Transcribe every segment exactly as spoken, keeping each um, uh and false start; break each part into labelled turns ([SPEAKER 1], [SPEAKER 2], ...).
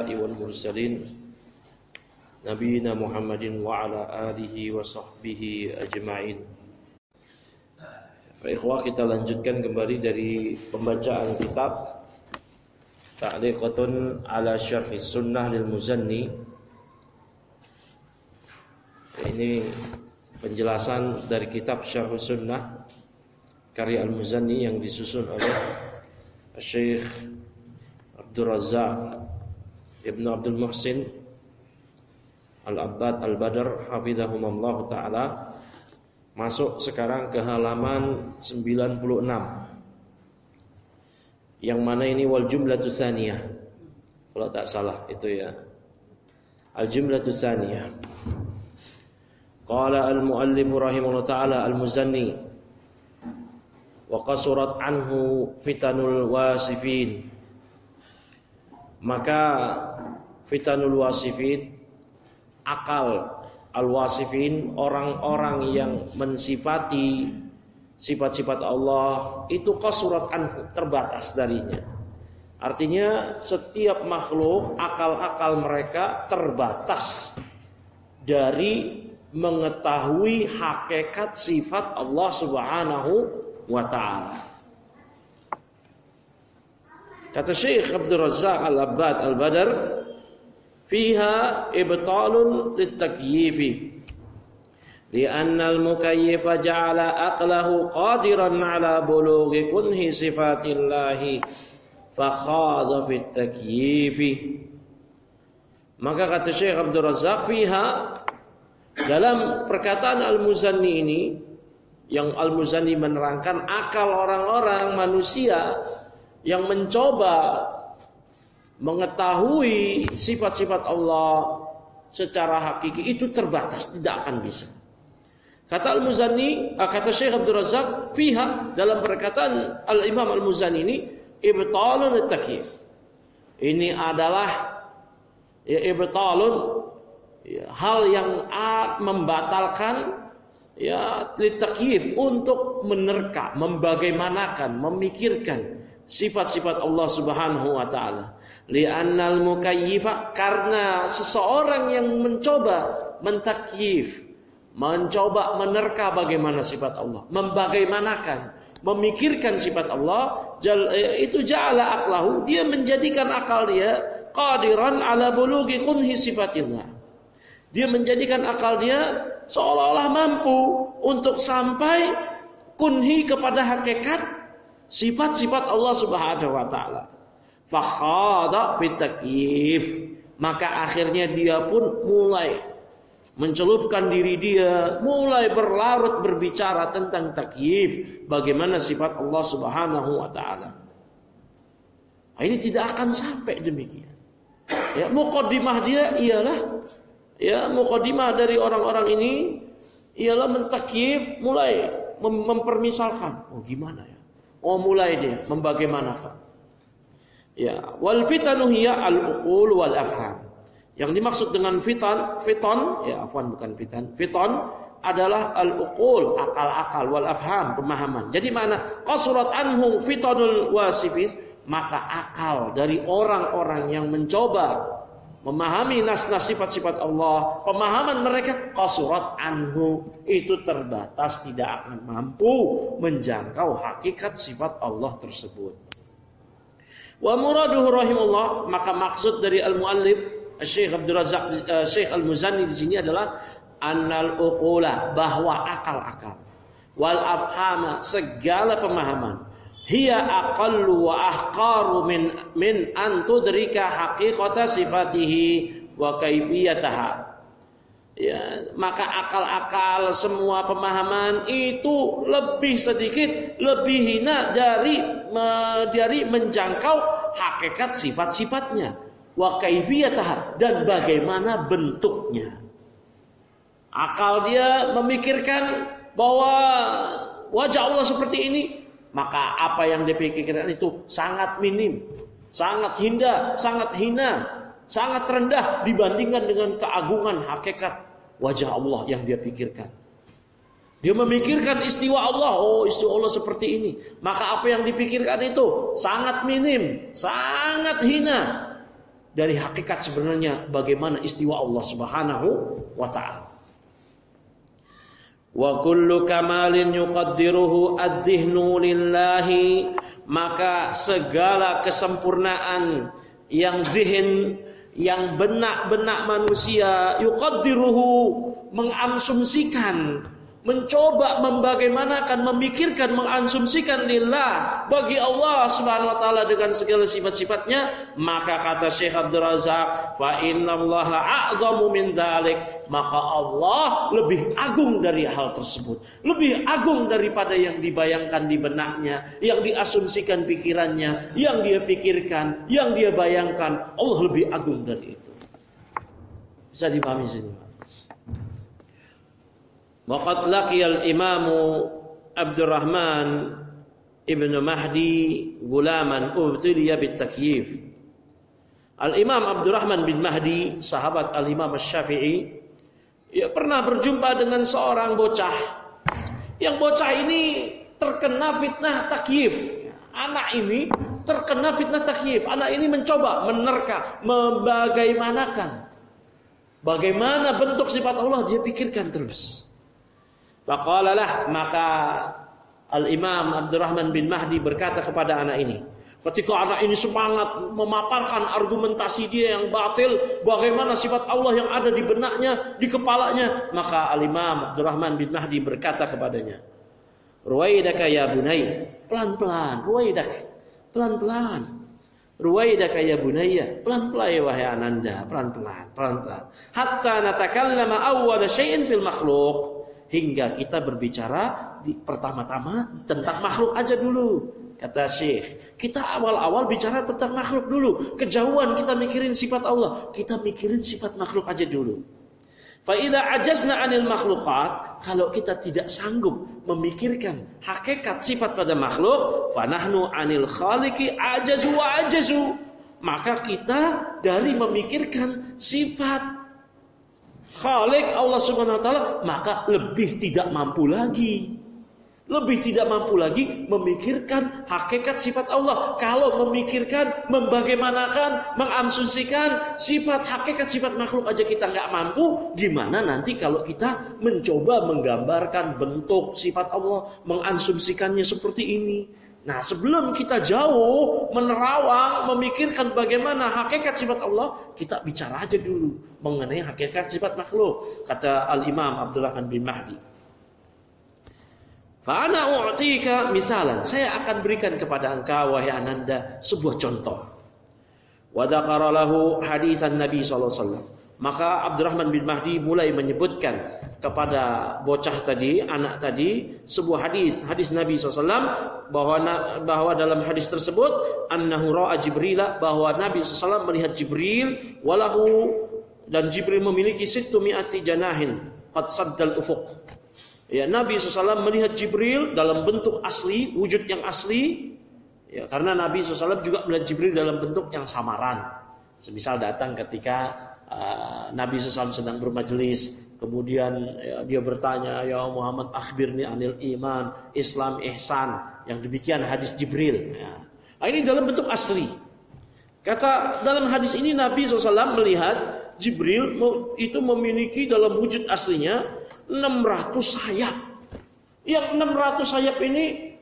[SPEAKER 1] wal mursalin nabiyina Muhammadin wa ala alihi wa sahbihi ajma'in. Ikhwah, kita lanjutkan kembali dari pembacaan kitab Ta'liqatun ala Syarh Sunnah lil Muzanni. Ini penjelasan dari kitab Syarh Sunnah karya Al-Muzanni yang disusun oleh Syekh Abdul Razzaq Ibn Abdul Muhsin Al-Abbad Al-Badr hafizahumullah ta'ala. Masuk sekarang ke halaman sembilan puluh enam, yang mana ini wal jumlatu tsaniyah, kalau tak salah itu ya, al jumlatu tsaniyah. Qala al-muallif rahimahullah ta'ala al-Muzanni wa qasurat anhu fitanul wasifin. Maka fitanul wasifin, akal al-wasifin, orang-orang yang mensifati sifat-sifat Allah itu qasurat anhu, terbatas darinya. Artinya setiap makhluk akal-akal mereka terbatas dari mengetahui hakikat sifat Allah Subhanahu wa ta'ala. Kata Syekh Abdul Razzaq Al-Abbad Al-Badr, fiha ibtalun litakyifi li'anna al-mukayyifa ja'ala aqlahu qadiran 'ala bulughi kunhi sifatillahi fa khadha fit takyifi. Maka kata Syekh Abdul Razzaq, fiha, dalam perkataan Al-Muzanni ini, yang Al-Muzanni menerangkan akal orang-orang manusia yang mencoba mengetahui sifat-sifat Allah secara hakiki itu terbatas, tidak akan bisa. Kata Al-Muzanni, kata Syekh Abdul Razzaq, fiha, dalam perkataan Al-Imam Al-Muzanni ini, ibtalun at-takyif. Ini adalah ya ibtalun, ya, hal yang a, membatalkan ya at-takyif, untuk menerka, membagaimanakan, memikirkan sifat-sifat Allah Subhanahu wa ta'ala. Li'annal mukayyifa, karena seseorang yang mencoba mentakyif, mencoba menerka bagaimana sifat Allah, membagaimanakan, memikirkan sifat Allah, itu ja'ala aqlahu, dia menjadikan akal dia qadiran ala bulughi kunhi sifatillah. Dia menjadikan akal dia seolah-olah mampu untuk sampai kunhi, kepada hakikat sifat-sifat Allah Subhanahu wa ta'ala. Fa khada fit takyif, maka akhirnya dia pun mulai mencelupkan diri dia, mulai berlarut berbicara tentang takyif, bagaimana sifat Allah Subhanahu wa ta'ala. Nah, ini tidak akan sampai demikian. Ya, muqaddimah dia ialah ya muqaddimah dari orang-orang ini ialah mentakyif, mulai mem- mempermisalkan. Oh gimana ya? Oh mulai dia membagaimanakan. Ya, wal fitanu hiya al-uqul wal afham. Yang dimaksud dengan fitan, fitan, ya afwan bukan fitan. Fitan adalah al-uqul, akal-akal, wal afham, pemahaman. Jadi mana? Qasurat anhu fitanul wasifin, maka akal dari orang-orang yang mencoba memahami nas-nas sifat-sifat Allah, pemahaman mereka qasurat anhu, itu terbatas, tidak akan mampu menjangkau hakikat sifat Allah tersebut. Wa muraduhu rahimullah, maka maksud dari al-muallif Syekh Abdul Razzaq Syekh Al-Muzanni di sini adalah annal uqula, bahwa akal-akal, wal afhama, segala pemahaman, hiya aqallu wa ahqaru min min an tudrika haqiqata sifatihi wa kaifiyataha. Ya, maka akal-akal, semua pemahaman itu lebih sedikit, lebih hina dari dari menjangkau hakikat sifat-sifatnya, wa kaifiyataha, dan bagaimana bentuknya. Akal dia memikirkan bahwa wajah Allah seperti ini, maka apa yang dipikirkan itu sangat minim, sangat hina, sangat hina, sangat rendah dibandingkan dengan keagungan hakikat wajah Allah yang dia pikirkan. Dia memikirkan istiwa Allah, oh istiwa Allah seperti ini, maka apa yang dipikirkan itu sangat minim, sangat hina dari hakikat sebenarnya bagaimana istiwa Allah Subhanahu wa taala. Wa kullu kamalin yuqaddiruhu ad-dhihnu lillahi, maka segala kesempurnaan yang zihin, yang benak-benak manusia, yuqaddiruhu, mengasumsikan, mencoba membagaimanakan, memikirkan, mengasumsikan lillah, bagi Allah Subhanahu wa taala dengan segala sifat-sifatnya, maka kata Syekh Abdul Razak, fa innallaha a'zamu min dzalik, maka Allah lebih agung dari hal tersebut, lebih agung daripada yang dibayangkan di benaknya, yang diasumsikan pikirannya, yang dia pikirkan, yang dia bayangkan. Allah lebih agung dari itu. Bisa dipahami sini. Waqad laqiyal imamu Abdurrahman ibn Mahdi gulaman ubtiliya bitakyif. Al-Imam Abdurrahman bin Mahdi, sahabat Al-Imam Asy-Syafi'i, ya, pernah berjumpa dengan seorang bocah. Yang bocah ini terkena fitnah takyif. Anak ini terkena fitnah takyif. Anak ini mencoba menerka, membagaimanakan bagaimana bentuk sifat Allah, dia pikirkan terus. Faqalalah, maka Al-Imam Abdurrahman bin Mahdi berkata kepada anak ini, ketika anak ini semangat memaparkan argumentasi dia yang batil, bagaimana sifat Allah yang ada di benaknya, di kepalanya, maka Al-Imam Abdurrahman bin Mahdi berkata kepadanya, ruwaidaka ya bunai, pelan-pelan, ruwaidak, pelan-pelan, ruwaidaka ya bunayya, pelan-pelan wahai ananda, pelan-pelan, pelan-pelan, hatta natakallama awwala syai'in fil makhluq, hingga kita berbicara di, pertama-tama tentang makhluk aja dulu. Kata Syekh, kita awal-awal bicara tentang makhluk dulu. Kejauhan kita mikirin sifat Allah, kita mikirin sifat makhluk aja dulu. Fa idza ajazna 'anil makhluqat, kalau kita tidak sanggup memikirkan hakikat sifat pada makhluk, fa nahnu 'anil khaliqi ajazu wa ajazu, maka kita dari memikirkan sifat Khalik Allah Subhanahu wa taala, maka lebih tidak mampu lagi. Lebih tidak mampu lagi memikirkan hakikat sifat Allah. Kalau memikirkan, membagaimanakan, mengasumsikan sifat hakikat sifat makhluk aja kita nggak mampu, gimana nanti kalau kita mencoba menggambarkan bentuk sifat Allah, mengasumsikannya seperti ini. Nah, sebelum kita jauh menerawang memikirkan bagaimana hakikat sifat Allah, kita bicara aja dulu mengenai hakikat sifat makhluk, kata Al-Imam Abdurrahman bin Mahdi. Fa ana u'tika misalan, saya akan berikan kepada engkau wahai ananda sebuah contoh. Wa dzakara lahu hadisan Nabi sallallahu alaihi wasallam. Maka Abdurrahman bin Mahdi mulai menyebutkan kepada bocah tadi, anak tadi, sebuah hadis, hadis Nabi shallallahu alaihi wasallam, bahwa bahwa dalam hadis tersebut, annahu ra'a Jibril, bahwa Nabi shallallahu alaihi wasallam melihat Jibril, walahu, dan Jibril memiliki sittu mi'ati janahin, qad saddal ufuq. Ya, Nabi shallallahu alaihi wasallam melihat Jibril dalam bentuk asli, wujud yang asli. Ya, karena Nabi shallallahu alaihi wasallam juga melihat Jibril dalam bentuk yang samaran. Semisal datang ketika Uh, Nabi shallallahu alaihi wasallam sedang bermajelis, kemudian ya, dia bertanya, ya Muhammad akhbirni anil iman, Islam, ihsan, yang demikian hadis Jibril. Ya. Nah, ini dalam bentuk asli. Kata dalam hadis ini Nabi shallallahu alaihi wasallam melihat Jibril itu memiliki dalam wujud aslinya enam ratus sayap. Yang enam ratus sayap ini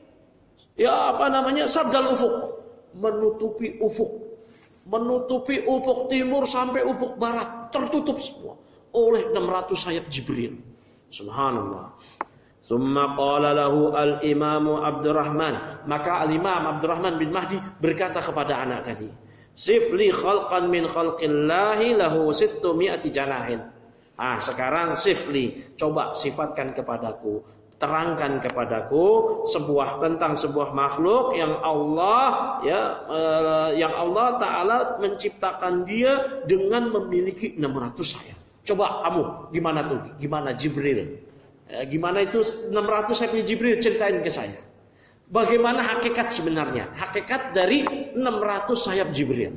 [SPEAKER 1] ya apa namanya? Saddal ufuk, menutupi ufuk. Menutupi ufuk timur sampai ufuk barat, tertutup semua oleh enam ratus sayap Jibril. Subhanallah. Tsumma qala lahu al-Imam Abdurrahman, maka al-Imam Abdurrahman bin Mahdi berkata kepada anak tadi, sifli khalqan min khalqillahi lahu sittu mi'ati janahin. Ah, sekarang sifli, coba sifatkan kepadaku, terangkan kepadaku sebuah tentang sebuah makhluk yang Allah ya uh, yang Allah Taala menciptakan dia dengan memiliki enam ratus sayap. Coba kamu gimana tuh? Gimana Jibril? Ya, gimana itu enam ratus sayap Jibril, ceritain ke saya. Bagaimana hakikat sebenarnya? Hakikat dari enam ratus sayap Jibril.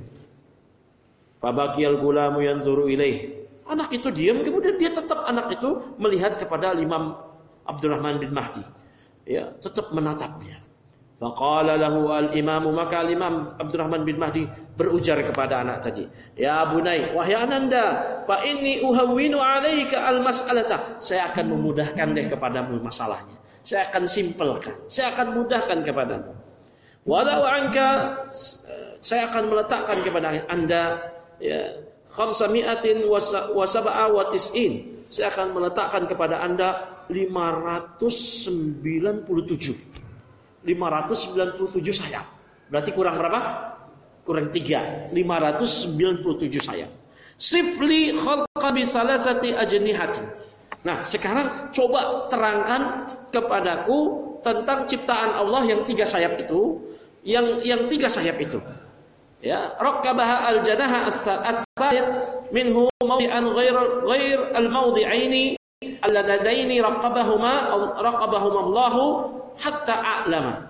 [SPEAKER 1] Fabaqiyal gulamu yanzuru ilaih. Anak itu diam, kemudian dia tetap anak itu melihat kepada Imam Abdurrahman bin Mahdi, ya, tetap menatapnya. Faqala lahu al-imamu, maka al-imam Abdurrahman bin Mahdi berujar kepada anak tadi, ya bunai, wahai ananda, fa inni uhawwinu alaika al-mas'alata, saya akan memudahkan deh kepadamu masalahnya, saya akan simpelkan, saya akan mudahkan kepadamu. Walau anka, saya akan meletakkan kepada anda ya khamsami'atin wa sab'a wa tis'in, saya akan meletakkan kepada anda lima ratus sembilan puluh tujuh lima ratus sembilan puluh tujuh sayap. Berarti kurang berapa? Kurang tiga. lima ratus sembilan puluh tujuh sayap. Sifli khalqa bi salasati ajnihatin. Nah, sekarang coba terangkan kepadaku tentang ciptaan Allah yang tiga sayap itu, yang yang tiga sayap itu. Ya, raqabaha al-janaha as-salis minhu mawdi'an ghair ghair al-mawdi'aini alladaini raqabahuma raqabahuma Allahu hatta a'lama.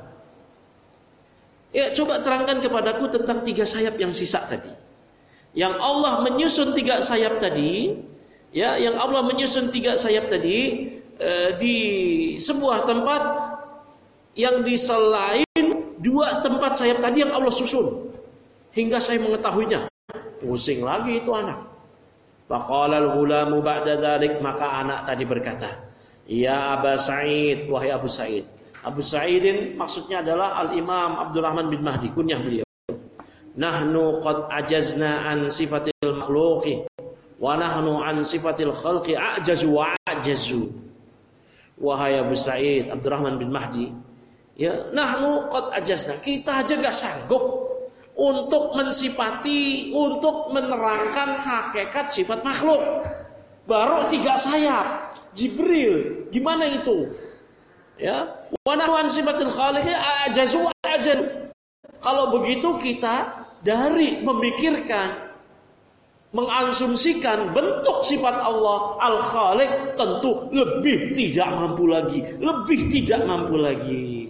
[SPEAKER 1] Ya, coba terangkan kepadaku tentang tiga sayap yang sisa tadi. Yang Allah menyusun tiga sayap tadi, ya, yang Allah menyusun tiga sayap tadi eh, di sebuah tempat yang di selain dua tempat sayap tadi yang Allah susun. Hingga saya mengetahuinya. Pusing lagi itu anak. Faqala al-ghulamu ba'da dzalik, maka anak tadi berkata, "Ya Aba Sa'id, wahai Abu Sa'id." Abu Sa'idin maksudnya adalah Al-Imam Abdurrahman bin Mahdi, kunyah beliau. Nahnu qad ajazna an sifatil makhluqi wa nahnu an sifatil khalqi ajazu wa ajazu. Wahai Abu Sa'id, Abdurrahman bin Mahdi, ya, nahnu qad ajazna, kita aja enggak sanggup untuk mensifati, untuk menerangkan hakikat sifat makhluk. Baru tiga sayap. Jibril, gimana itu? Ya, wa nahnu an sifatil khaliq ajazu ajazu. Kalau begitu kita dari memikirkan, mengasumsikan bentuk sifat Allah Al-Khaliq tentu lebih tidak mampu lagi, lebih tidak mampu lagi.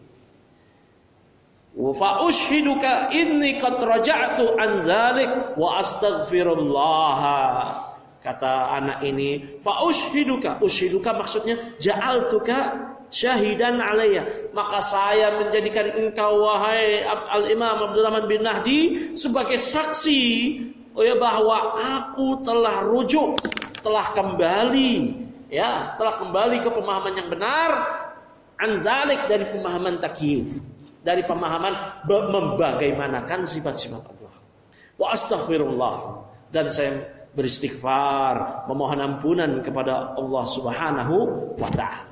[SPEAKER 1] Wa fa ushiduka inni qad raja'tu an dzalik wa astaghfirullah. Kata anak ini, fa ushiduka, ushiduka maksudnya ja'altuka syahidan alayya, maka saya menjadikan engkau wahai Al-Imam Abdurrahman bin Mahdi sebagai saksi, oh ya, bahwa aku telah rujuk, telah kembali, ya, telah kembali ke pemahaman yang benar, anzalik, dari pemahaman takyif, dari pemahaman membagaimanakan sifat-sifat Allah. Wa astaghfirullah, dan saya beristighfar, memohon ampunan kepada Allah Subhanahu wa taala.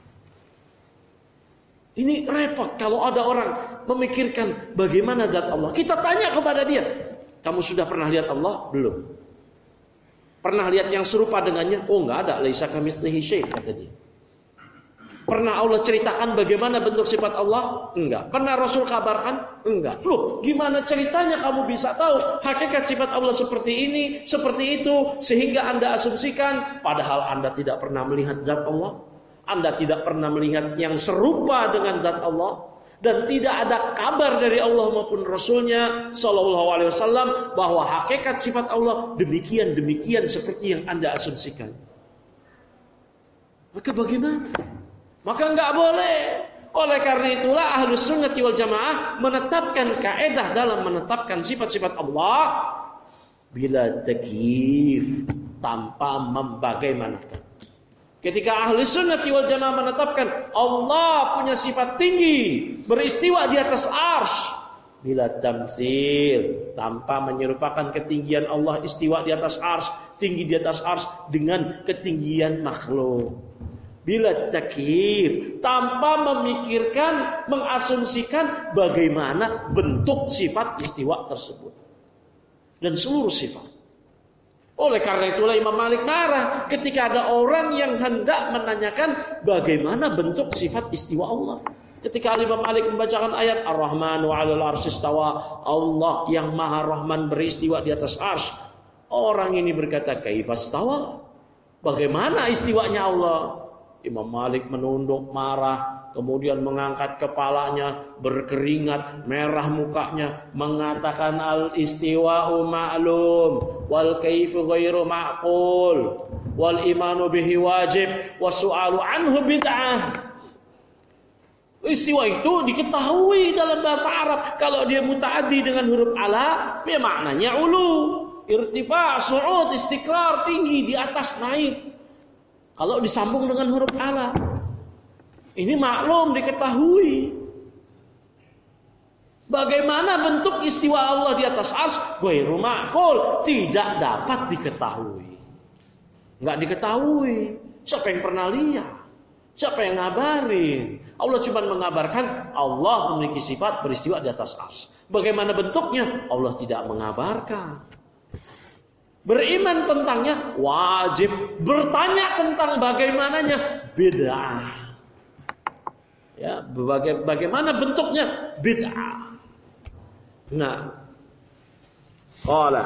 [SPEAKER 1] Ini repot kalau ada orang memikirkan bagaimana zat Allah. Kita tanya kepada dia, kamu sudah pernah lihat Allah? Belum. Pernah lihat yang serupa dengannya? Oh, enggak ada. Laisa kamitslihi syai', kata dia. Pernah Allah ceritakan bagaimana bentuk sifat Allah? Enggak. Pernah Rasul kabarkan? Enggak. Loh, gimana ceritanya kamu bisa tahu hakikat sifat Allah seperti ini, seperti itu, sehingga Anda asumsikan, padahal Anda tidak pernah melihat zat Allah? Anda tidak pernah melihat yang serupa dengan zat Allah, dan tidak ada kabar dari Allah maupun Rasulnya Sallallahu Alaihi Wasallam bahwa hakikat sifat Allah demikian demikian seperti yang Anda asumsikan. Maka bagaimana? Maka enggak boleh. Oleh karena itulah Ahlus Sunnati wal Jamaah menetapkan kaedah dalam menetapkan sifat-sifat Allah bila takyif, tanpa membagaimanakan. Ketika Ahli Sunnati wal Jamaah menetapkan Allah punya sifat tinggi, beristiwa di atas arsy, bila tamtsil, tanpa menyerupakan ketinggian Allah istiwa di atas arsy, tinggi di atas arsy dengan ketinggian makhluk. Bila takyif, tanpa memikirkan, mengasumsikan bagaimana bentuk sifat istiwa tersebut dan seluruh sifat. Oleh karena itulah Imam Malik marah ketika ada orang yang hendak menanyakan bagaimana bentuk sifat istiwa Allah. Ketika Imam Malik membacakan ayat Ar-Rahmanu 'alal 'arsy istawa, Allah yang Maha Rahman beristiwa di atas arsy. Orang ini berkata, "Kaifastawa?" Bagaimana istiwanya Allah? Imam Malik menunduk marah, kemudian mengangkat kepalanya, berkeringat, merah mukanya, mengatakan al-istiwa'u ma'lum wal kaifu ghairu ma'qul wal imanu bihi wajib was su'alu anhu bid'ah. Istiwa itu diketahui dalam bahasa Arab. Kalau dia muta'addi dengan huruf ala, ya maknanya ulu, irtifa, su'ud, istiqrar, tinggi, di atas, naik. Kalau disambung dengan huruf ala, ini maklum, diketahui. Bagaimana bentuk istiwa Allah di atas ars? Ghairu ma'qul, tidak dapat diketahui. Enggak diketahui. Siapa yang pernah lihat? Siapa yang ngabarin? Allah cuma mengabarkan Allah memiliki sifat beristiwa di atas ars. Bagaimana bentuknya? Allah tidak mengabarkan. Beriman tentangnya wajib. Bertanya tentang bagaimananya bid'ah. Ya, baga- bagaimana bentuknya bid'ah. Nah, qala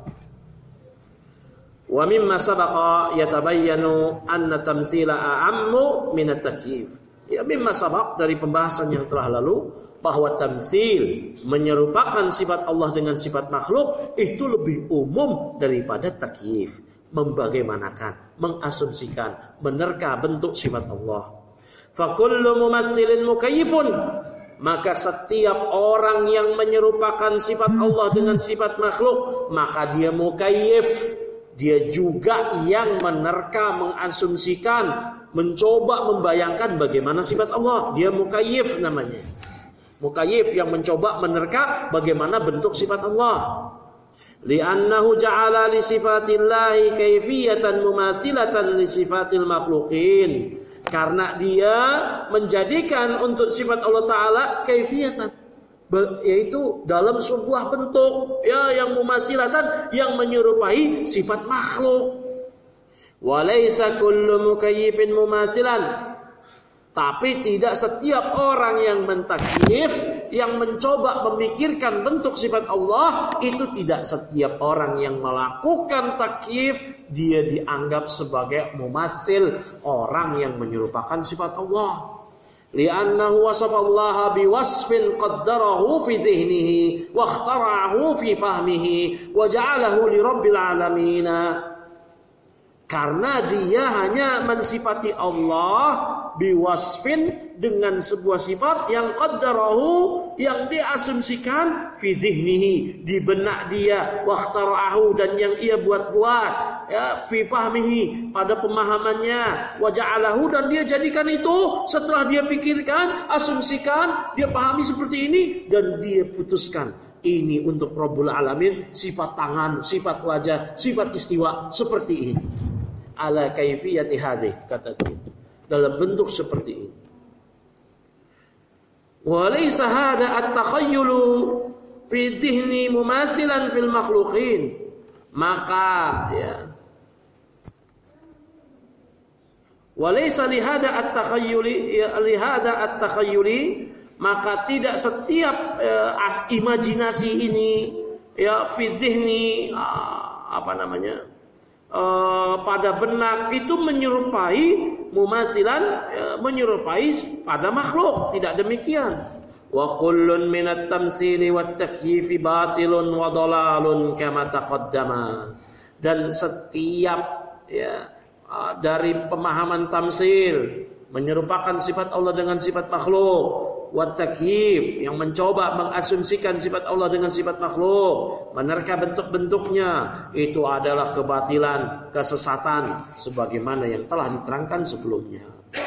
[SPEAKER 1] wa mimma sabaqa yatabayyanu anna tamtsila a'ammu min at-takyif. Ya, mimma sabaq, dari pembahasan yang telah lalu, bahwa tamtsil, menyerupakan sifat Allah dengan sifat makhluk, itu lebih umum daripada takyif, membagaimanakan, mengasumsikan, menerka bentuk sifat Allah. Fa kullu mumassilin mukayyifun, maka setiap orang yang menyerupakan sifat Allah dengan sifat makhluk, maka dia mukayyif. Dia juga yang menerka, mengasumsikan, mencoba membayangkan bagaimana sifat Allah. Dia mukayyif namanya. Mukayyif yang mencoba menerka bagaimana bentuk sifat Allah. Li'annahu ja'ala li sifatillahi kayfiyatan mumathilatan li sifatil makhluqin. Karena dia menjadikan untuk sifat Allah Ta'ala kayfiyatan, yaitu dalam sebuah bentuk ya yang mumasilatan, yang menyerupai sifat makhluk. Walaysa kullu mukayyifin mumasilan, tapi tidak setiap orang yang mentakyif, yang mencoba memikirkan bentuk sifat Allah, itu tidak setiap orang yang melakukan takyif dia dianggap sebagai mumasil, orang yang menyerupakan sifat Allah. Li'annahu wasafallaha biwasfin qaddarahu fi dhihnihi wa ikhtara'ahu fi fahmihi wa ja'alahu li rabbil alamin. Karena dia hanya mensifati Allah biwasfin, dengan sebuah sifat yang qaddarahu, yang diasumsikan, fi dhihnihi, di benak dia, wa ikhtara'ahu, dan yang ia buat-buat, ya, fi fahmihi, pada pemahamannya, wa ja'alahu, dan dia jadikan itu setelah dia pikirkan, asumsikan, dia pahami seperti ini, dan dia putuskan ini untuk Rabbul Alamin, sifat tangan, sifat wajah, sifat istiwa seperti ini. Ala kaifiyati hadhihi, kata dia, dalam bentuk seperti ini. Walaysa hada at-takhayyulu fi dhihni mumathilan fil makhluqin. Maka ya, walaysa lihada at-takhayyuli lihada at-takhayyuli, maka tidak setiap uh, as, imajinasi ini ya fi dhihni uh, apa namanya uh, pada benak itu menyerupai mumasilan, ya, menyerupai pada makhluk. Tidak demikian. Wa kullun minat tamtsili wat takyifi batilun wa dhalalun kama taqaddama. Dan setiap ya dari pemahaman tamsil, menyerupakan sifat Allah dengan sifat makhluk, wat takyif, yang mencoba mengasumsikan sifat Allah dengan sifat makhluk, menerka bentuk-bentuknya, itu adalah kebatilan, kesesatan, sebagaimana yang telah diterangkan sebelumnya.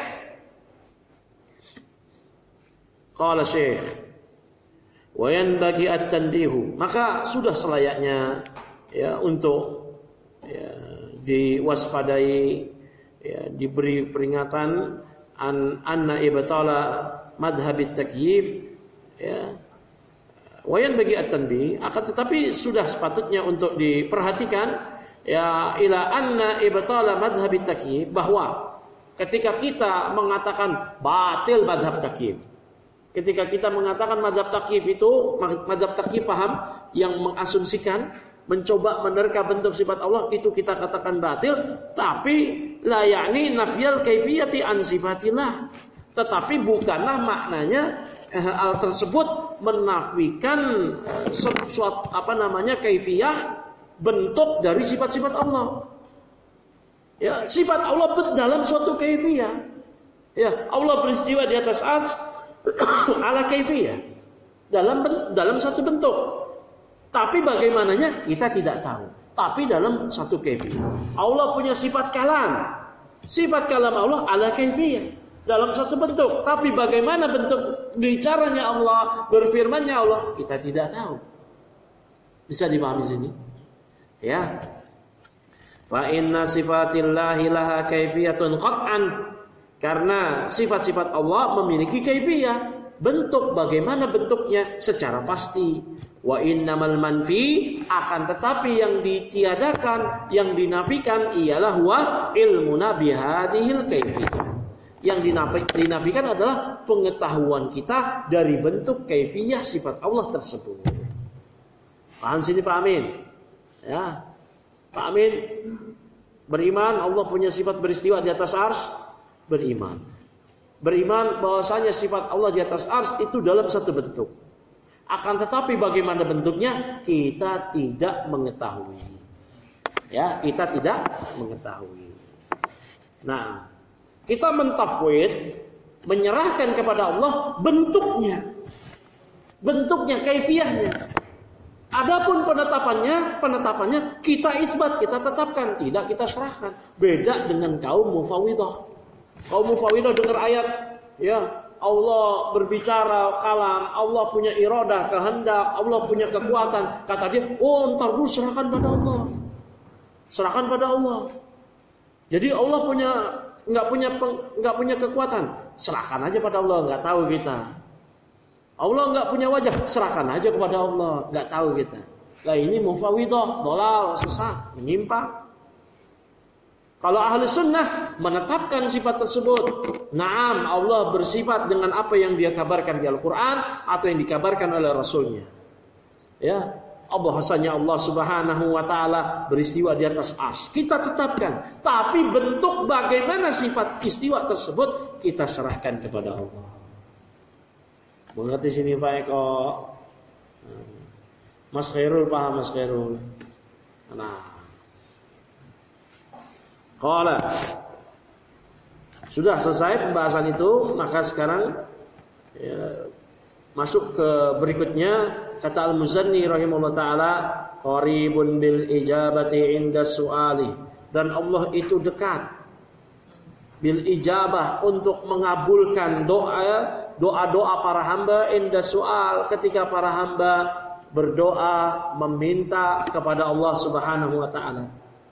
[SPEAKER 1] Qala Syekh, wa yanbaghi at-tanbihu, maka sudah selayaknya ya untuk ya, diwaspadai, ya, diberi peringatan an anna ibtala madhhab at-takyif, ya, wayan bagi at-tanbih, akan tetapi sudah sepatutnya untuk diperhatikan ya ila anna ibtala madhhab at-takyif, bahwa ketika kita mengatakan batil madhab takyif, ketika kita mengatakan madhab takyif itu, madhab takyif paham yang mengasumsikan, mencoba menerka bentuk sifat Allah, itu kita katakan batil, tapi la yakni nafyal kaifiyati an sifatillah, tetapi bukanlah maknanya eh, hal tersebut menafikan eh, suatu apa namanya kaifiyah, bentuk dari sifat-sifat Allah. Ya, sifat Allah dalam suatu kaifiyah. Ya, Allah beristiwa di atas ars, ala kaifiyah, dalam dalam satu bentuk. Tapi bagaimananya kita tidak tahu. Tapi dalam satu kaifiyah. Allah punya sifat kalam. Sifat kalam Allah ala kaifiyah, dalam satu bentuk. Tapi bagaimana bentuk bicaranya Allah, berfirmannya Allah, kita tidak tahu. Bisa dipahami sini? Ya. Fa inna sifatillahi laha kaifiyatun qat'an. Karena sifat-sifat Allah memiliki kaifiyah, bentuk, bagaimana bentuknya secara pasti. Wa innamal manfi, akan tetapi yang ditiadakan, yang dinafikan ialah huwa ilmuna bihadhil kaifiyah. Yang dinafikan adalah pengetahuan kita dari bentuk kaifiyah sifat Allah tersebut. Paham sini Pak Amin? Ya. Pak Amin beriman Allah punya sifat beristiwa di atas arsy, beriman. Beriman bahwasanya sifat Allah di atas arsy itu dalam satu bentuk. Akan tetapi bagaimana bentuknya kita tidak mengetahui. Ya, kita tidak mengetahui. Nah, kita mentafwid, menyerahkan kepada Allah bentuknya. Bentuknya, kaifiyahnya. Adapun penetapannya, penetapannya kita isbat, kita tetapkan, tidak kita serahkan. Beda dengan kaum mufawwidah. Kaum mufawwidah dengar ayat, ya, Allah berbicara kalam, Allah punya iradah, kehendak, Allah punya kekuatan. Kata dia, oh ntar dulu serahkan pada Allah. Serahkan pada Allah. Jadi Allah punya nggak punya nggak punya kekuatan, serahkan aja pada Allah, nggak tahu kita. Allah nggak punya wajah, serahkan aja kepada Allah, nggak tahu kita. Lah ini mufawwidah, dolal, sesat, menyimpang. Kalau ahli sunnah menetapkan sifat tersebut, naam, Allah bersifat dengan apa yang dia kabarkan di Al-Quran atau yang dikabarkan oleh Rasulnya. Ya, bahwasanya Allah Subhanahu Wa Taala beristiwa di atas arsy, kita tetapkan. Tapi bentuk bagaimana sifat istiwa tersebut kita serahkan kepada Allah. Mengerti sini Pak Eko? Mas Khairul paham Mas Khairul? Nah. Qala. Sudah selesai pembahasan itu, maka sekarang ya, masuk ke berikutnya. Kata Al-Muzanni rahimahullah ta'ala, qaribun bil ijabati inda su'ali. Dan Allah itu dekat bil ijabah, untuk mengabulkan doa doa-doa para hamba inda su'al, ketika para hamba berdoa meminta kepada Allah Subhanahu wa ta'ala.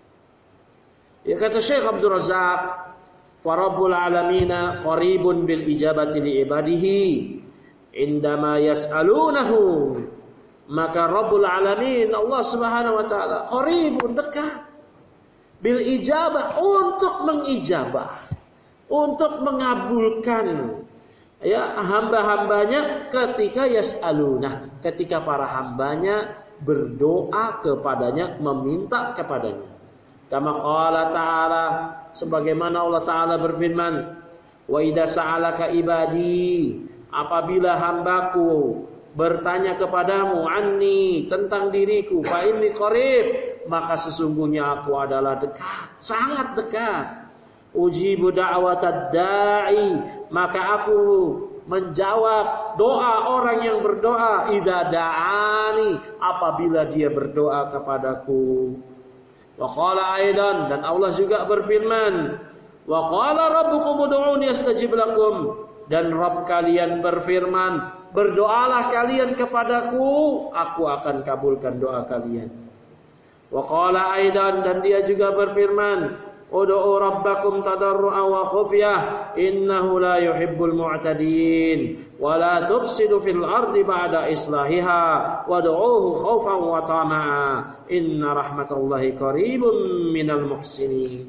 [SPEAKER 1] Ya, kata Syekh Abdul Razak, fa rabbul alamin qaribun bil ijabati li ibadihi indama yas'alunahu. Maka Rabbul alamin, Allah Subhanahu wa taala, qaribun, dekat, bil ijabah, untuk mengijabah, untuk mengabulkan ya hamba-hambanya ketika yas'alunah, ketika para hambanya berdoa kepadanya, meminta kepadanya. Kama qala ta'ala, sebagaimana Allah Ta'ala berfirman, wa idza sa'alaka ibadi, apabila hambaku bertanya kepadamu, anni, tentang diriku, fa inni qarib, maka sesungguhnya aku adalah dekat, sangat dekat. Ujibu da'watad da'i, maka aku menjawab doa orang yang berdoa, idza da'ani, apabila dia berdoa kepadaku. Wa qala aidan, dan Allah juga berfirman, wa qala rabbukum ud'uni astajib lakum, dan Rabb kalian berfirman, berdoalah kalian kepadaku, aku akan kabulkan doa kalian. Wa qala aidan, dan dia juga berfirman, ud'u rabbakum tadarru'an wa khufyah innahu la yuhibbul mu'tadin wa la tufsidu fil ardi ba'da islahiha wad'uuhu khaufan wa tama'a inna rahmatallahi qaribun minal muhsinin.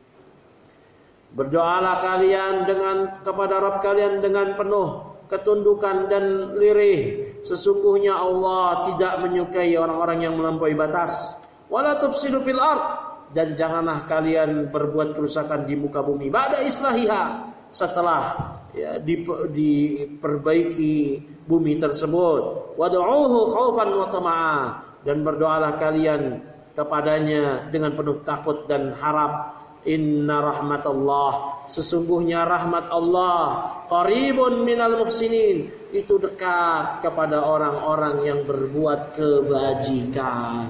[SPEAKER 1] Berdoalah kalian dengan kepada Rabb kalian dengan penuh ketundukan dan lirih, sesungguhnya Allah tidak menyukai orang-orang yang melampaui batas. Wala tufsidu fil ard, dan janganlah kalian berbuat kerusakan di muka bumi, ba'da islahiha, setelah ya, diperbaiki bumi tersebut. Wad'uuhu khaufan wa tama'a, dan berdoalah kalian kepadanya dengan penuh takut dan harap. Inna rahmatullah, sesungguhnya rahmat Allah, qaribun minal muhsinin, itu dekat kepada orang-orang yang berbuat kebajikan.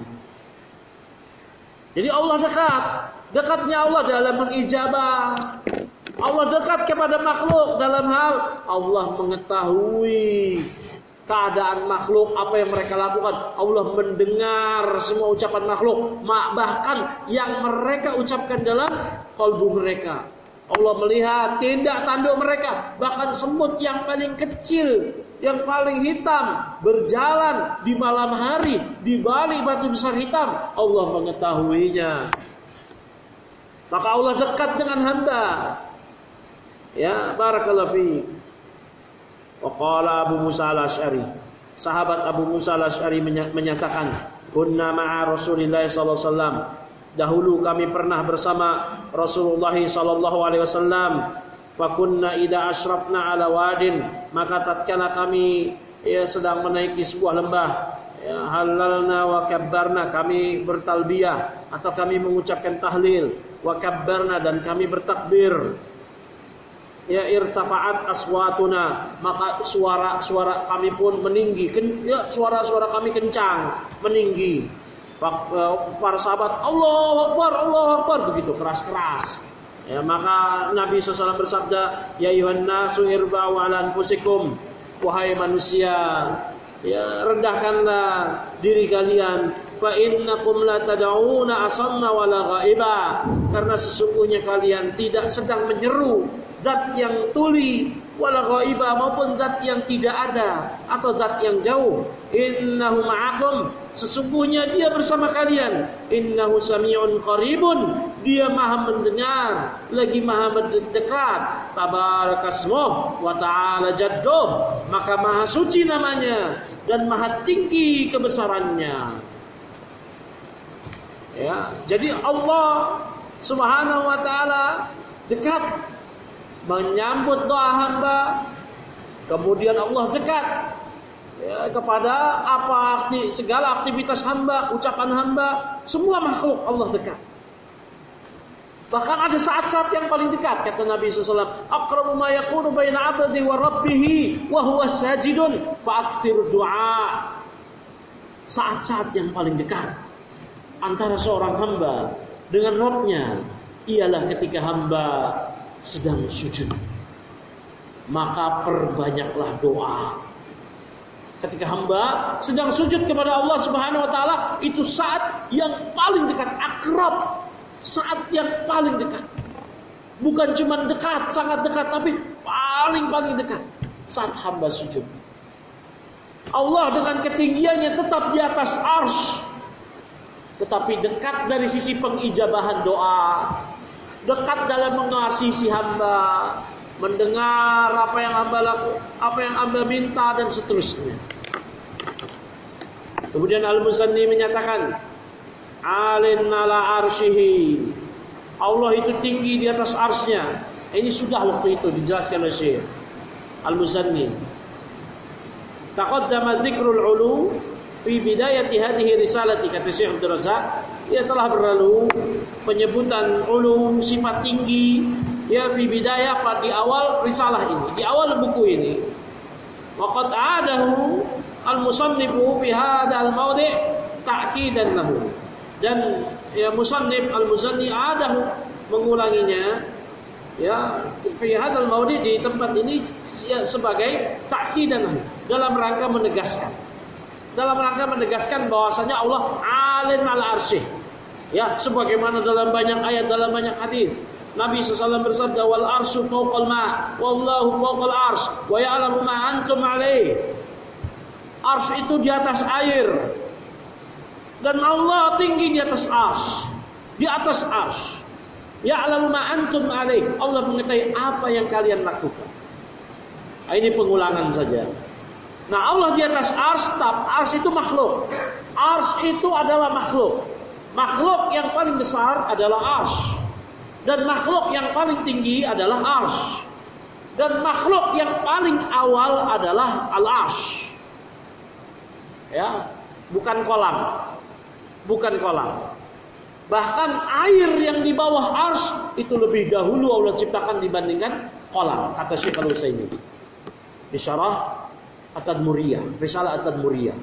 [SPEAKER 1] Jadi Allah dekat. Dekatnya Allah dalam mengijabah. Allah dekat kepada makhluk dalam hal Allah mengetahui keadaan makhluk, apa yang mereka lakukan. Allah mendengar semua ucapan makhluk, bahkan yang mereka ucapkan dalam kalbu mereka. Allah melihat tindak tanduk mereka, bahkan semut yang paling kecil, yang paling hitam berjalan di malam hari di balik batu besar hitam, Allah mengetahuinya. Maka Allah dekat dengan hamba. Ya, barakallahu fiik. Waqala Abu Musa al-Asy'ari, sahabat Abu Musa al-Asy'ari menyatakan, kunna ma'a Rasulillah sallallahu alaihi wasallam, dahulu kami pernah bersama Rasulullah sallallahu alaihi wasallam. Fa kunna idza asyrafna ala wadin, maka tatkala kami ya, sedang menaiki sebuah lembah, ya, halalna wa kabbarna, kami bertalbiyah atau kami mengucapkan tahlil, wa kabbarna, dan kami bertakbir. Ya, irtafa'at aswatuna, maka suara-suara kami pun meninggi, ya, suara-suara kami kencang, meninggi. Para sahabat Allahu Akbar, Allahu Akbar, begitu keras-keras. Ya, maka Nabi shallallahu alaihi wasallam bersabda, ya ayuhan nasu irba'u ala anfusikum, wahai manusia, ya, rendahkanlah diri kalian, fa innakum la tad'una asamma wala ghaiba, karena sesungguhnya kalian tidak sedang menyeru zat yang tuli, wala ghaiba, maupun zat yang tidak ada atau zat yang jauh. Innahu ma'akum, sesungguhnya dia bersama kalian. Innahu sami'un qaribun, dia maha mendengar lagi maha mendekat. Tabarakasmuh wa ta'ala jadduh, maka maha suci namanya dan maha tinggi kebesarannya. Ya, jadi Allah Subhanahu wa taala dekat menyambut doa hamba. Kemudian Allah dekat ya, kepada apa segala aktivitas hamba, ucapan hamba, semua makhluk Allah dekat. Bahkan ada saat-saat yang paling dekat, kata Nabi shallallahu alaihi wasallam, aqrabu ma yakunu baina 'abdi wa rabbih wa huwa sajidun fa'aktsir du'a. Saat-saat yang paling dekat antara seorang hamba dengan Rabb-nya ialah ketika hamba sedang sujud. Maka perbanyaklah doa. Ketika hamba sedang sujud kepada Allah Subhanahu wa taala, itu saat yang paling dekat, akrab, saat yang paling dekat. Bukan cuma dekat, sangat dekat, tapi paling-paling dekat saat hamba sujud. Allah dengan ketinggiannya tetap di atas arsy, tetapi dekat dari sisi pengijabahan doa, dekat dalam mengasihi si hamba, mendengar apa yang hamba laku, apa yang hamba minta, dan seterusnya. Kemudian Al-Muzanni menyatakan, alin ala arsyihi, Allah itu tinggi di atas arsy-Nya. Ini sudah waktu itu dijelaskan oleh Syekh Al-Muzanni. Taqaddama dzikrul ulu fi bidayati hadhihi risalati, kata Syekh Abdul Razak, ya telah berlalu penyebutan ulu, sifat tinggi, ya fi bidayah, di awal risalah ini, di awal buku ini. Waqad adahu al-musannifu fi hadzal mawdi' ta'kidan lahu, dan ya musannif al-Muzanni adahu mengulanginya ya fi hadzal mawdi' di tempat ini ya, sebagai ta'kidan lahu, dalam rangka menegaskan dalam rangka menegaskan bahwasanya Allah alin ala arsy. Ya, sebagaimana dalam banyak ayat, dalam banyak hadis, Nabi shallallahu alaihi wasallam bersabda, wal arsyu fawqal ma' wallahu fawqal arsy wa ya'lamu ma antum alaih. Arsy itu di atas air, dan Allah tinggi di atas arsy, di atas arsy. Ya'lamu ma antum alaih, Allah mengetahui apa yang kalian lakukan. Nah, ini pengulangan saja. Nah, Allah di atas arsy, arsy itu makhluk. Arsy itu adalah makhluk. Makhluk yang paling besar adalah arsy, dan makhluk yang paling tinggi adalah arsy, dan makhluk yang paling awal adalah al-arsy. Ya, bukan kolam. Bukan kolam. Bahkan air yang di bawah arsy itu lebih dahulu Allah ciptakan dibandingkan kolam, kata Syekh Al-Utsaimin. Di syarah At-Tadmuriyah, Risalah At-Tadmuriyah.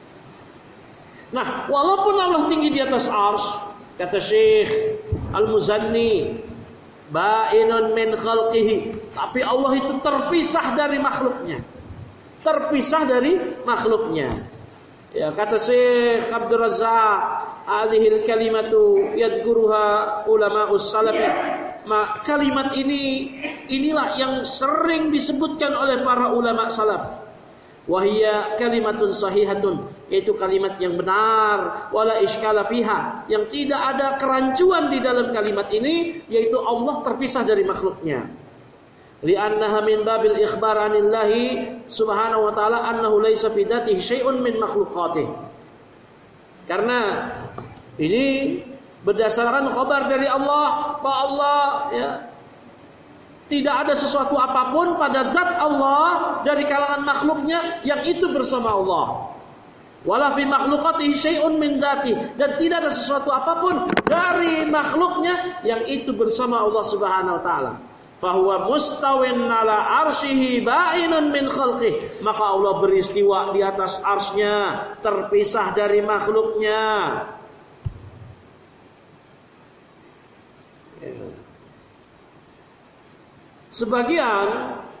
[SPEAKER 1] Nah, walaupun Allah tinggi di atas arsy, kata Syekh Al-Muzanni, ba'inun min khalqihi, tapi Allah itu terpisah dari makhluknya. Terpisah dari makhluknya. Ya, kata Syekh Abdul Razzaq, hadhil kalimatu yadhkuruha ulama'us salafi. Ma, kalimat ini inilah yang sering disebutkan oleh para ulama salaf. Wahia kalimatun sahihatun, yaitu kalimat yang benar, wala iskala fiha, yang tidak ada kerancuan di dalam kalimat ini, yaitu Allah terpisah dari makhluknya. Li'annaha min babil ikhbar anillahi subhanahu wa ta'ala annahu laysa fi dzatihi syai'un min makhluqatih. Karena ini berdasarkan khabar dari Allah bahwa Allah ya tidak ada sesuatu apapun pada zat Allah dari kalangan makhluknya yang itu bersama Allah. Wala fi makhluqatihi syai'un min dzatihi, dan tidak ada sesuatu apapun dari makhluknya yang itu bersama Allah Subhanahu wa taala. Fahuwa mustawin ala arsyihi ba'inun min khalqihi, maka Allah beristiwa di atas arsy-Nya, terpisah dari makhluknya. Sebagian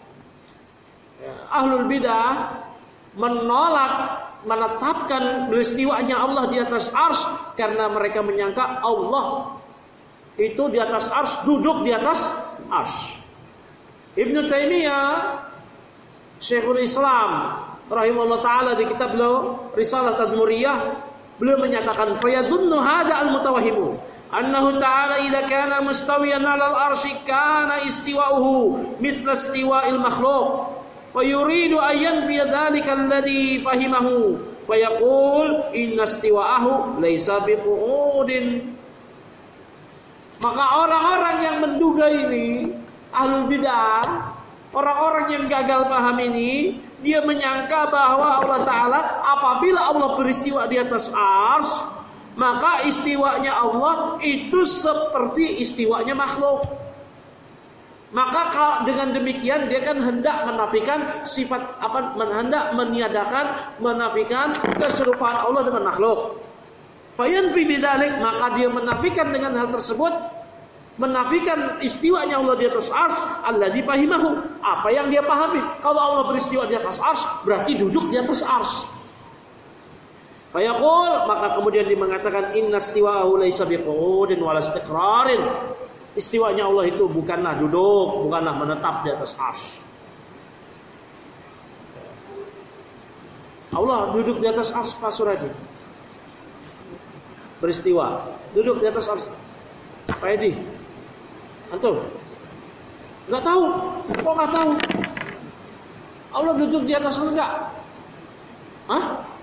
[SPEAKER 1] ahlul bidah menolak menetapkan beristiwanya Allah di atas arsy karena mereka menyangka Allah itu di atas arsy, duduk di atas arsy. Ibnu Taimiyah, Syekhul Islam rahimahullah taala, di kitab beliau Risalah Tadmuriyah, beliau menyatakan fayadunnu hadza al-mutawahhimun annahu ta'ala idza kana mustawiyan 'alal arsy kana istiwa'uhu mithla istiwa'il makhluq wa yuridu an yanfiya dzalika alladhi fahimahu wa yaqul inna istiwa'ahu laysa biqu'udin. Maka orang-orang yang menduga ini, ahlul bidah, orang-orang yang gagal paham ini, dia menyangka bahwa Allah Ta'ala apabila Allah beristiwa di atas arsy, maka istiwanya Allah itu seperti istiwanya makhluk. Maka dengan demikian dia kan hendak menafikan sifat apa? Hendak meniadakan, menafikan keserupaan Allah dengan makhluk. Fayanfi bidzalik, maka dia menafikan dengan hal tersebut, menafikan istiwanya Allah di atas arsy alladzi fahimahu, apa yang dia pahami. Kalau Allah beristiwa di atas arsy, berarti duduk di atas arsy. Fayaqul, maka kemudian dia mengatakan inna istiwa'ahu laisa biqu'udin wala istiqrarin. Istiwanya Allah itu bukanlah duduk, bukanlah menetap di atas arsy. Allah duduk di atas arsy, Pak Suradi. Beristiwa, duduk di atas arsy. Pak Edi, antum enggak tahu? Kok enggak tahu? Allah duduk di atas arsy enggak? Hah?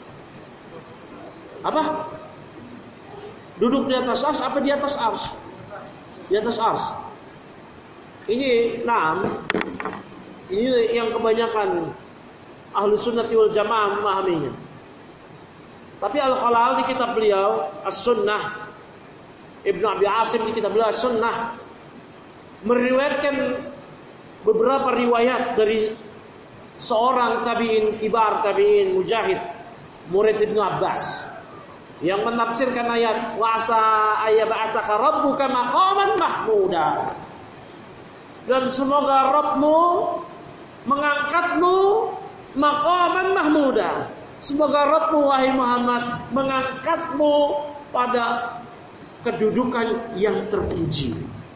[SPEAKER 1] Apa? Duduk di atas arsy apa di atas arsy? Di atas arsy. Ini enam. Ini yang kebanyakan ahlu sunnati wal jamaah memahaminya. Tapi Al-Khalal di kitab beliau As-Sunnah, Ibnu Abi Asim di kitab beliau As-Sunnah, meriwayatkan beberapa riwayat dari seorang tabi'in kibar, tabi'in Mujahid, murid Ibnu Abbas, yang menafsirkan ayat wa'asa ayyab'asaka rabbuka maqaman mahmuda, dan semoga Rabbmu mengangkatmu maqaman mahmuda, semoga Rabbmu wahai Muhammad mengangkatmu pada kedudukan yang terpuji.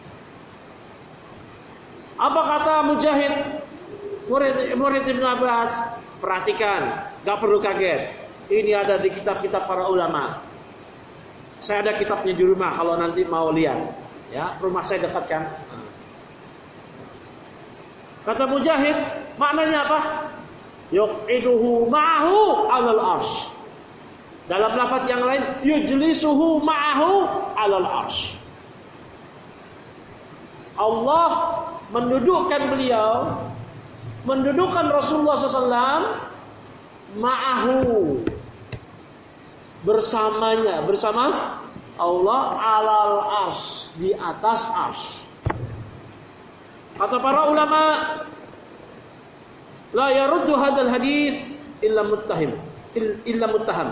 [SPEAKER 1] Apa kata Mujahid, murid, murid Ibnu Abbas? Perhatikan, gak perlu kaget. Ini ada di kitab-kitab para ulama. Saya ada kitabnya di rumah kalau nanti mau lihat. Ya, rumah saya dekat kan. Kata Mujahid, maknanya apa? Yuqiduhu ma'ahu 'alal arsy. Dalam lafaz yang lain, yujlisuhu ma'ahu 'alal arsy. Allah mendudukkan beliau, mendudukkan Rasulullah shallallahu alaihi wasallam ma'ahu, bersamanya, bersama Allah alal ars, di atas ars. Kata para ulama, la yaruddu hadzal hadis illa muttahim, illa muttaham.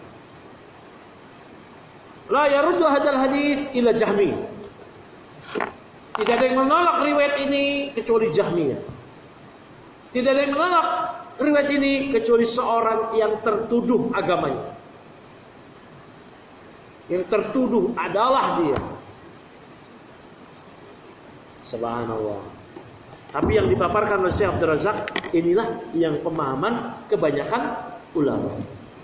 [SPEAKER 1] La yaruddu hadzal hadis illa Jahmi. Tidak ada yang menolak riwayat ini kecuali Jahmiyah. Tidak ada yang menolak riwayat ini kecuali seorang yang tertuduh agamanya. Yang tertuduh adalah dia. Subhanallah. Tapi yang dipaparkan oleh Syekh Abdul Razak, inilah yang pemahaman kebanyakan ulama.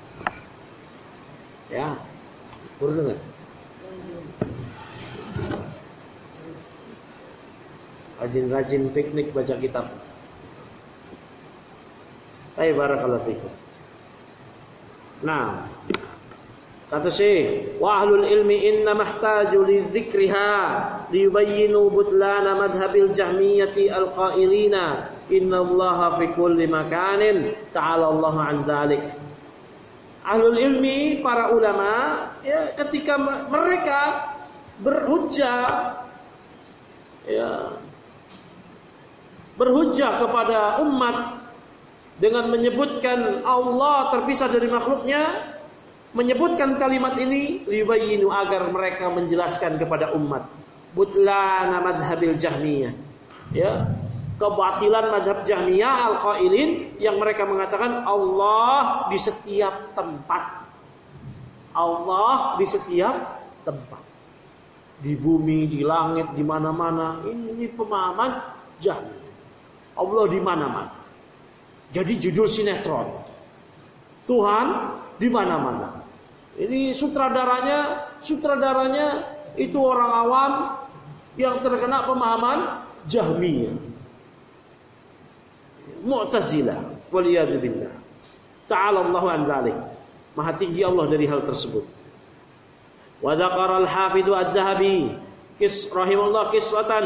[SPEAKER 1] Ya, baru dengar. Rajin-rajin piknik baca kitab. Baik, barakallahu fikum. Nah, kata Syekh, wa ahlul ilmi inna mahtaju li dzikriha liyubayyinu butlana madhhabil jahmiyati alqailina innallaha fi kulli makanin ta'ala Allah an dzalik. Ahlul ilmi, para ulama, ya, ketika mereka berhujjah, ya, berhujjah kepada umat dengan menyebutkan Allah terpisah dari makhluknya, menyebutkan kalimat ini liyubayyinu, agar mereka menjelaskan kepada umat butlana madhhabil jahmiyah, ya, kebatilan madhab jahmiyah al-qailin yang mereka mengatakan Allah di setiap tempat. Allah di setiap tempat. Di bumi, di langit, di mana-mana. Ini, ini pemahaman jahmiyah. Allah di mana-mana. Jadi judul sinetron. Tuhan di mana-mana. Ini sutradaranya, sutradaranya itu orang awam yang terkena pemahaman Jahmiyah, Mu'tazilah, waliyadu billah. Ta'ala Allahu an dzalik. Maha tinggi Allah dari hal tersebut. Wa dzakara al-Hafidz adz-Dzahabi kis rahimahullah qissatan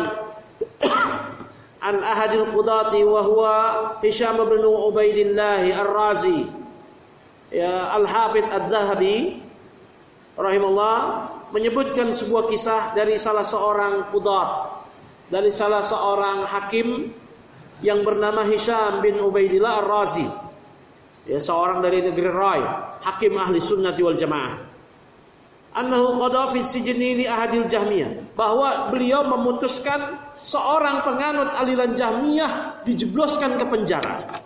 [SPEAKER 1] an ahadil qudati wa huwa Hisham bin Ubaidillah Ar-Razi. Ya, Al-Hafidz adz-Dzahabi rahimahullah menyebutkan sebuah kisah dari salah seorang qudat, dari salah seorang hakim yang bernama Hisham bin Ubaidillah Ar-Razi. Ya, seorang dari negeri Rai, hakim ahli sunnati wal jamaah. Annahu qada fi sijni li ahadil jahmiyah, bahwa beliau memutuskan seorang penganut aliran Jahmiyah dijebloskan ke penjara.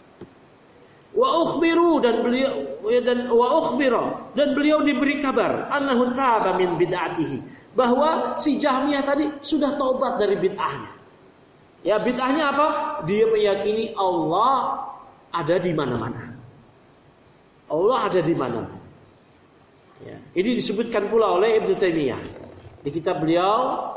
[SPEAKER 1] Wa ukhbiru, dan beliau dan wa ukhbira, dan beliau diberi kabar annahu taba min bid'atihi, bahwa si Jahmiyah tadi sudah taubat dari bid'ahnya. Ya, bid'ahnya apa? Dia meyakini Allah ada di mana-mana. Allah ada di mana-mana. Ya, ini disebutkan pula oleh Ibnu Taimiyah di kitab beliau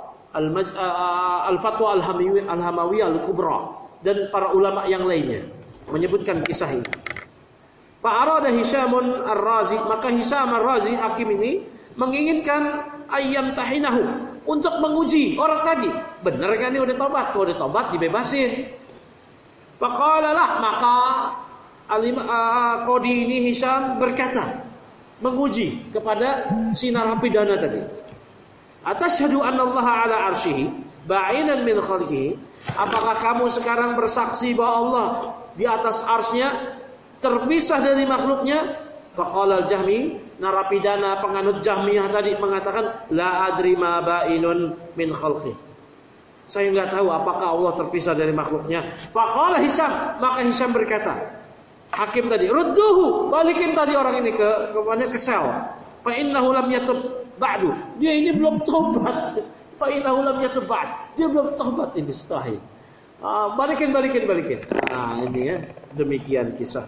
[SPEAKER 1] Al-Fatwa Al-Hamawiyah Al-Kubra, dan para ulama yang lainnya menyebutkan kisah ini. Fa'arada Hishamun Ar-Razi, maka Hisham Ar-Razi hakim ini menginginkan ayyam tahinahu, untuk menguji orang tadi, benar kan ini udah tobat? Kalau udah tobat dibebasin. Faqala lah, maka alim uh, qadi ini Hisham berkata, menguji kepada si narapidana tadi. Atashhadu anna Allah ala arsyihi ba'inan min khalqihi, apakah kamu sekarang bersaksi bahwa Allah di atas arsy-Nya terpisah dari makhluknya? Faqala al-Jahmi, narapidana penganut Jahmiyah tadi mengatakan, la adri ma ba'inun min khalqi, saya enggak tahu apakah Allah terpisah dari makhluknya. Faqala Hisham, maka Hisham berkata, hakim tadi, rudduhu, balikin tadi orang ini ke kepada kesel. Fa innahu lam yatub ba'du, dia ini belum taubat. Fa innahu lam yatub ba'd, dia belum taubat ini setelah ini. Ah, balikin balikin balikin. Nah, ini ya, demikian kisah.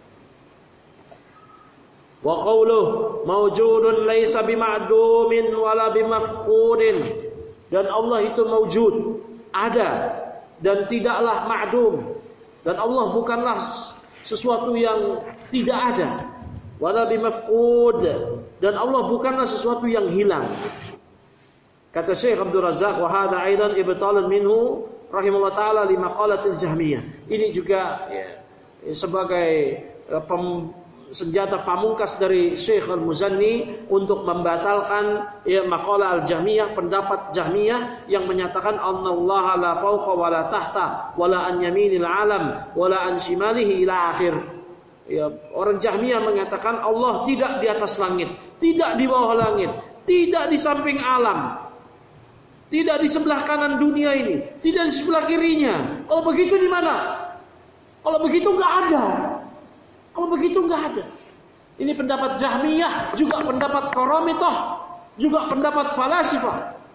[SPEAKER 1] Wa qawluhu mawjudun laisa bima'dumin wala bimafqudin, dan Allah itu mawjud, ada, dan tidaklah ma'dum, dan Allah bukanlah sesuatu yang tidak ada, wala bimafqud, dan Allah bukanlah sesuatu yang hilang. Kata Syekh Abdul Razak, wa hadha aidan ibtalan minhu rahimahullah taala li maqalatil Jahmiyah. Ini juga ya, sebagai pem, senjata pamungkas dari Syekh Al-Muzanni untuk membatalkan ya maqalah Al-Jahmiyah, pendapat Jahmiyah yang menyatakan Allaha la fawqa wa la tahta wa la an yaminil alam wa la an shimalihi ila akhir. Ya, orang Jahmiyah mengatakan Allah tidak di atas langit, tidak di bawah langit, tidak di samping alam, tidak di sebelah kanan dunia ini, tidak di sebelah kirinya. Kalau begitu di mana? Kalau begitu enggak ada. Kalau begitu enggak ada. Ini pendapat Jahmiyah, juga pendapat Qaramitah, juga pendapat falasifah.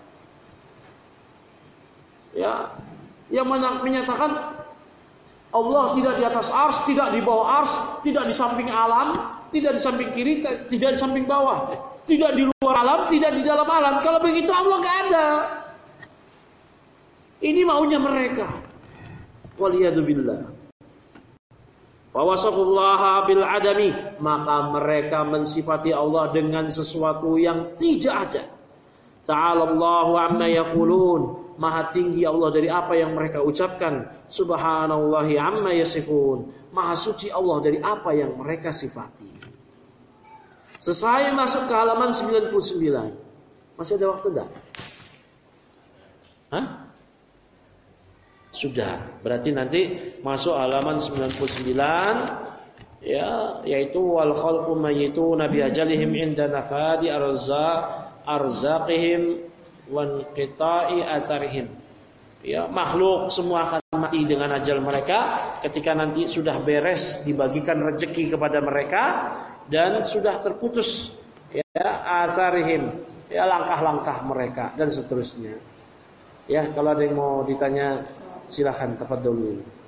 [SPEAKER 1] Ya, yang menyatakan Allah tidak di atas ars, tidak di bawah ars, tidak di samping alam, tidak di samping kiri, tidak di samping bawah, tidak di luar alam, tidak di dalam alam. Kalau begitu Allah enggak ada. Ini maunya mereka. Waliyadzubillah. Fawasafullaha bil adami, maka mereka mensifati Allah dengan sesuatu yang tidak ada. Ta'alallahu amma yaqulun, maha tinggi Allah dari apa yang mereka ucapkan. Subhanallahi amma yasifun, maha suci Allah dari apa yang mereka sifati. Selesai masuk ke halaman sembilan puluh sembilan. Masih ada waktu enggak? Hah? Sudah, berarti nanti masuk halaman sembilan puluh sembilan ya, yaitu wal khalqu mayyituna bi ajalihim inda nafadi arza arzaqihim wan qita'i atharihim. Ya, makhluk semua akan mati dengan ajal mereka ketika nanti sudah beres dibagikan rezeki kepada mereka dan sudah terputus ya atharihim, ya langkah-langkah mereka dan seterusnya. Ya, kalau ada yang mau ditanya silakan, tafadhol.